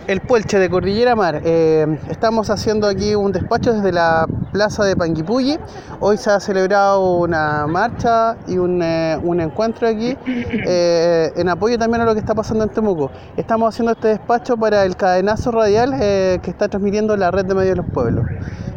El Puelche de Cordillera Mar. Estamos haciendo aquí un despacho desde la plaza de Panguipulli. Hoy se ha celebrado una marcha y un encuentro aquí en apoyo también a lo que está pasando en Temuco. Estamos haciendo este despacho para el cadenazo radial que está transmitiendo la red de medios de los pueblos.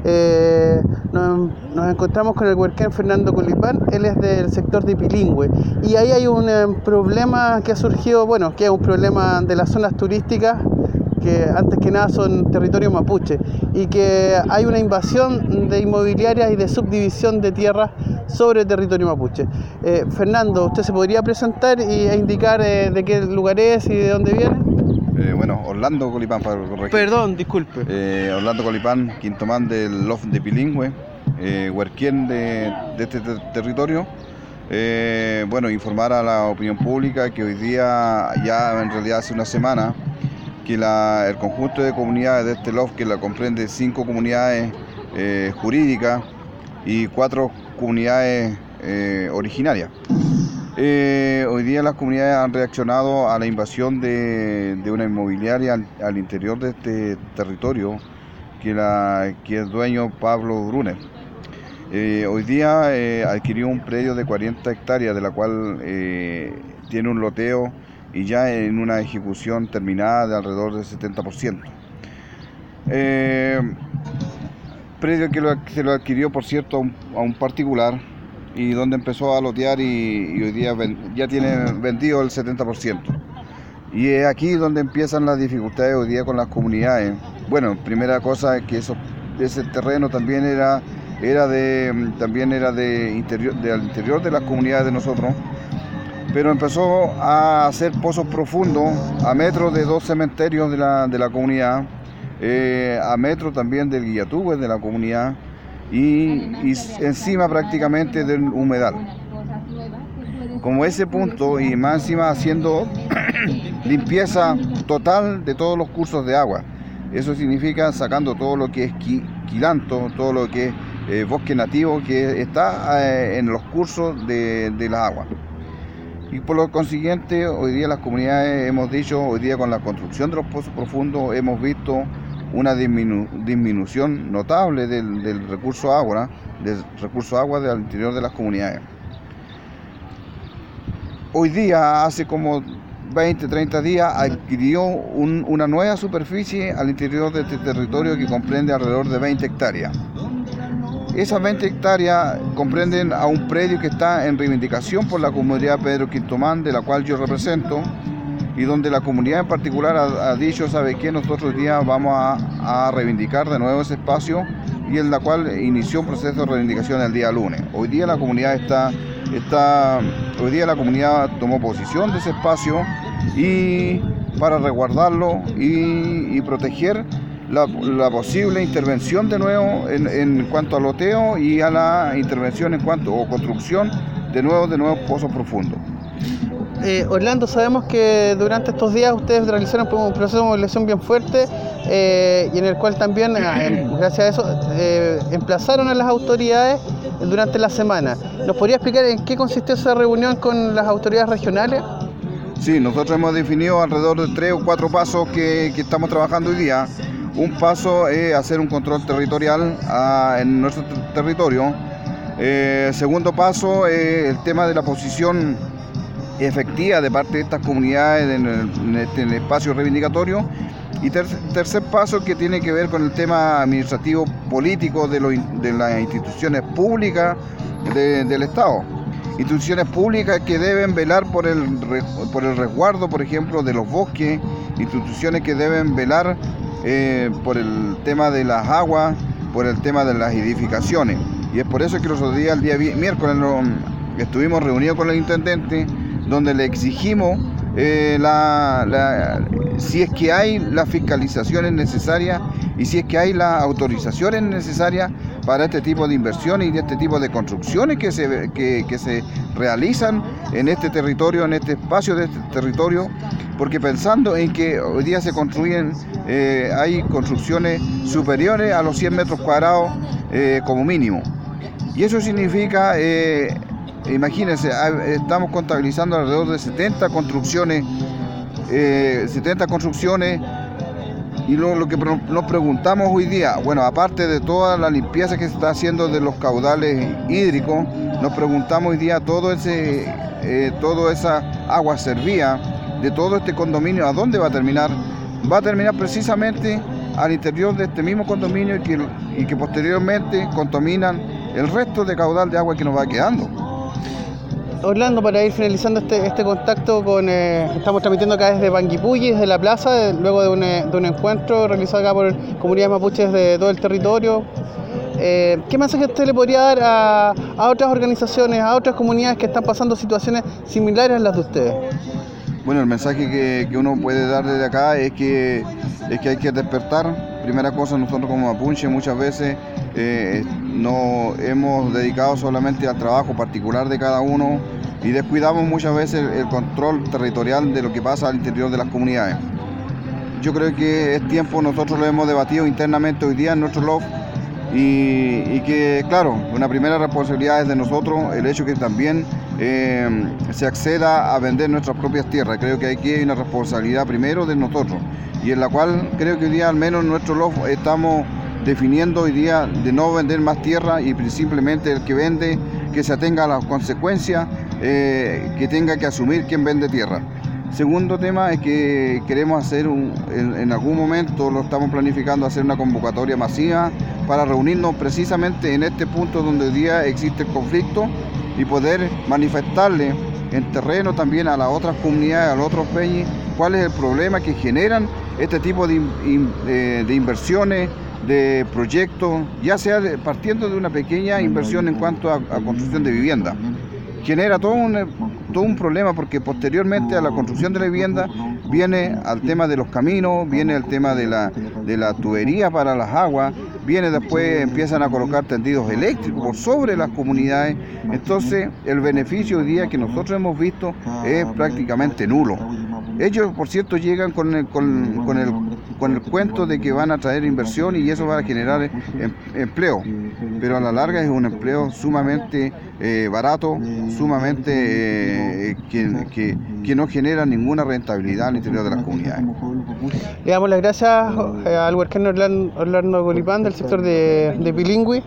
Nos encontramos con el huerquén Fernando Colipán. Él es del sector de Pilingüe y ahí hay un problema que ha surgido, bueno, que es un problema de las zonas turísticas que antes que nada son territorio mapuche y que hay una invasión de inmobiliarias y de subdivisión de tierras sobre el territorio mapuche. Fernando, ¿usted se podría presentar e indicar de qué lugar es y de dónde viene? Bueno, Orlando Colipán, para corregir. Perdón, disculpe. Orlando Colipán, quintomán del LOF de Pilingüe, huerquén de este territorio. Bueno, informar a la opinión pública que hoy día, ya en realidad hace una semana, que el conjunto de comunidades de este LOF, que la comprende 5 comunidades jurídicas y 4 comunidades originarias. Hoy día las comunidades han reaccionado a la invasión de una inmobiliaria al interior de este territorio que es dueño Pablo Brunner. Hoy día adquirió un predio de 40 hectáreas, de la cual tiene un loteo y ya en una ejecución terminada de alrededor del 70%. Predio que se lo adquirió, por cierto, a un particular, y donde empezó a lotear y hoy día ya tiene vendido el 70%. Y es aquí donde empiezan las dificultades hoy día con las comunidades. Bueno, primera cosa es que ese terreno también era del interior de las comunidades de nosotros, pero empezó a hacer pozos profundos a metros de 2 cementerios de la comunidad, a metros también del Guillatúes de la comunidad y encima prácticamente del humedal. Como ese punto, y más encima haciendo limpieza total de todos los cursos de agua. Eso significa sacando todo lo que es quilanto, todo lo que es bosque nativo que está en los cursos de las aguas. Y por lo consiguiente, hoy día las comunidades hemos dicho, hoy día con la construcción de los pozos profundos hemos visto una disminución notable del recurso agua del interior de las comunidades. Hoy día, hace como 20, 30 días, adquirió una nueva superficie al interior de este territorio que comprende alrededor de 20 hectáreas. Esas 20 hectáreas comprenden a un predio que está en reivindicación por la comunidad Pedro Quintomán, de la cual yo represento, y donde la comunidad en particular ha dicho, ¿sabe qué? Nosotros hoy día vamos a reivindicar de nuevo ese espacio, y en la cual inició un proceso de reivindicación el día lunes. Hoy día la comunidad tomó posesión de ese espacio y para resguardarlo y proteger la posible intervención de nuevo en cuanto al loteo y a la intervención en cuanto a construcción de nuevos pozos profundos. Orlando, sabemos que durante estos días ustedes realizaron un proceso de movilización bien fuerte y en el cual también, gracias a eso, emplazaron a las autoridades durante la semana. ¿Nos podría explicar en qué consistió esa reunión con las autoridades regionales? Sí, nosotros hemos definido alrededor de 3 o 4 pasos que estamos trabajando hoy día. Un paso es hacer un control territorial en nuestro territorio. Segundo paso es el tema de la posición efectiva de parte de estas comunidades en el espacio reivindicatorio. Y tercer paso, que tiene que ver con el tema administrativo político de las instituciones públicas del Estado. Instituciones públicas que deben velar por el resguardo, por ejemplo, de los bosques, instituciones que deben velar por el tema de las aguas, por el tema de las edificaciones. Y es por eso que los otros días, el día miércoles, estuvimos reunidos con el intendente, donde le exigimos si es que hay las fiscalizaciones necesarias y si es que hay las autorizaciones necesarias para este tipo de inversiones y este tipo de construcciones que se realizan en este territorio, en este espacio de este territorio, porque pensando en que hoy día se construyen, hay construcciones superiores a los 100 metros cuadrados como mínimo. Y eso significa, imagínense, estamos contabilizando alrededor de 70 construcciones Y lo que nos preguntamos hoy día, bueno, aparte de toda la limpieza que se está haciendo de los caudales hídricos, nos preguntamos hoy día toda esa agua servía de todo este condominio, ¿a dónde va a terminar? Va a terminar precisamente al interior de este mismo condominio y que posteriormente contaminan el resto de caudal de agua que nos va quedando. Orlando, para ir finalizando este contacto estamos transmitiendo acá desde Panguipulli, desde la plaza, luego de un encuentro realizado acá por comunidades mapuches de todo el territorio. ¿Qué mensaje usted le podría dar a otras organizaciones, a otras comunidades que están pasando situaciones similares a las de ustedes? Bueno, el mensaje que uno puede dar desde acá es que hay que despertar. Primera cosa, nosotros como mapuche muchas veces nos hemos dedicado solamente al trabajo particular de cada uno y descuidamos muchas veces el control territorial de lo que pasa al interior de las comunidades. Yo creo que es tiempo, nosotros lo hemos debatido internamente hoy día en nuestro LOF y que, claro, una primera responsabilidad es de nosotros, el hecho que también se acceda a vender nuestras propias tierras. Creo que aquí hay una responsabilidad primero de nosotros y en la cual creo que hoy día al menos en nuestro LOF estamos definiendo hoy día de no vender más tierra y simplemente el que vende que se atenga a las consecuencias que tenga que asumir quien vende tierra. Segundo tema es que queremos hacer en algún momento, lo estamos planificando, hacer una convocatoria masiva para reunirnos precisamente en este punto donde hoy día existe el conflicto y poder manifestarle en terreno también a las otras comunidades, a los otros peñis, cuál es el problema que generan este tipo de inversiones, de proyectos, ya sea partiendo de una pequeña inversión en cuanto a construcción de vivienda. Genera todo un problema porque posteriormente a la construcción de la vivienda viene al tema de los caminos, viene el tema de la tubería para las aguas, viene después, empiezan a colocar tendidos eléctricos por sobre las comunidades. Entonces el beneficio hoy día que nosotros hemos visto es prácticamente nulo. Ellos, por cierto, llegan con el cuento de que van a traer inversión y eso va a generar empleo, pero a la larga es un empleo sumamente barato, sumamente que no genera ninguna rentabilidad al interior de las comunidades. Le damos las gracias al huercano Orlando Colipán del sector de Pilingüe.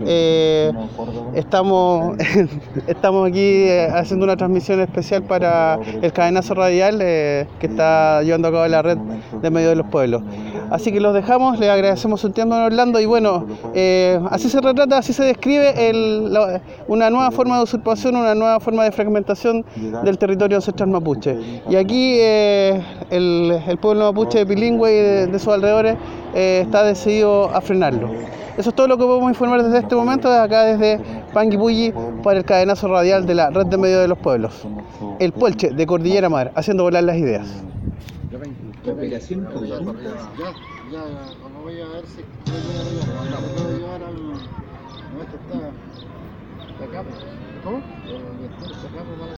Estamos aquí haciendo una transmisión especial para el cadenazo radial que está llevando a cabo la red de Medios de los Pueblos. Así que los dejamos, les agradecemos su tiempo en Orlando y bueno, así se retrata, así se describe una nueva forma de usurpación, una nueva forma de fragmentación del territorio ancestral mapuche. Y aquí el pueblo mapuche de Pilingüe y de sus alrededores está decidido a frenarlo. Eso es todo lo que podemos informar desde este momento, desde acá desde Panguipulli, para el cadenazo radial de la red de Medios de los Pueblos. El Puelche de Cordillera Mar, haciendo volar las ideas. La operación conjunta. Como voy a ver si puedo llevar al. No, esto está acá. ¿Cómo? El lector está acá para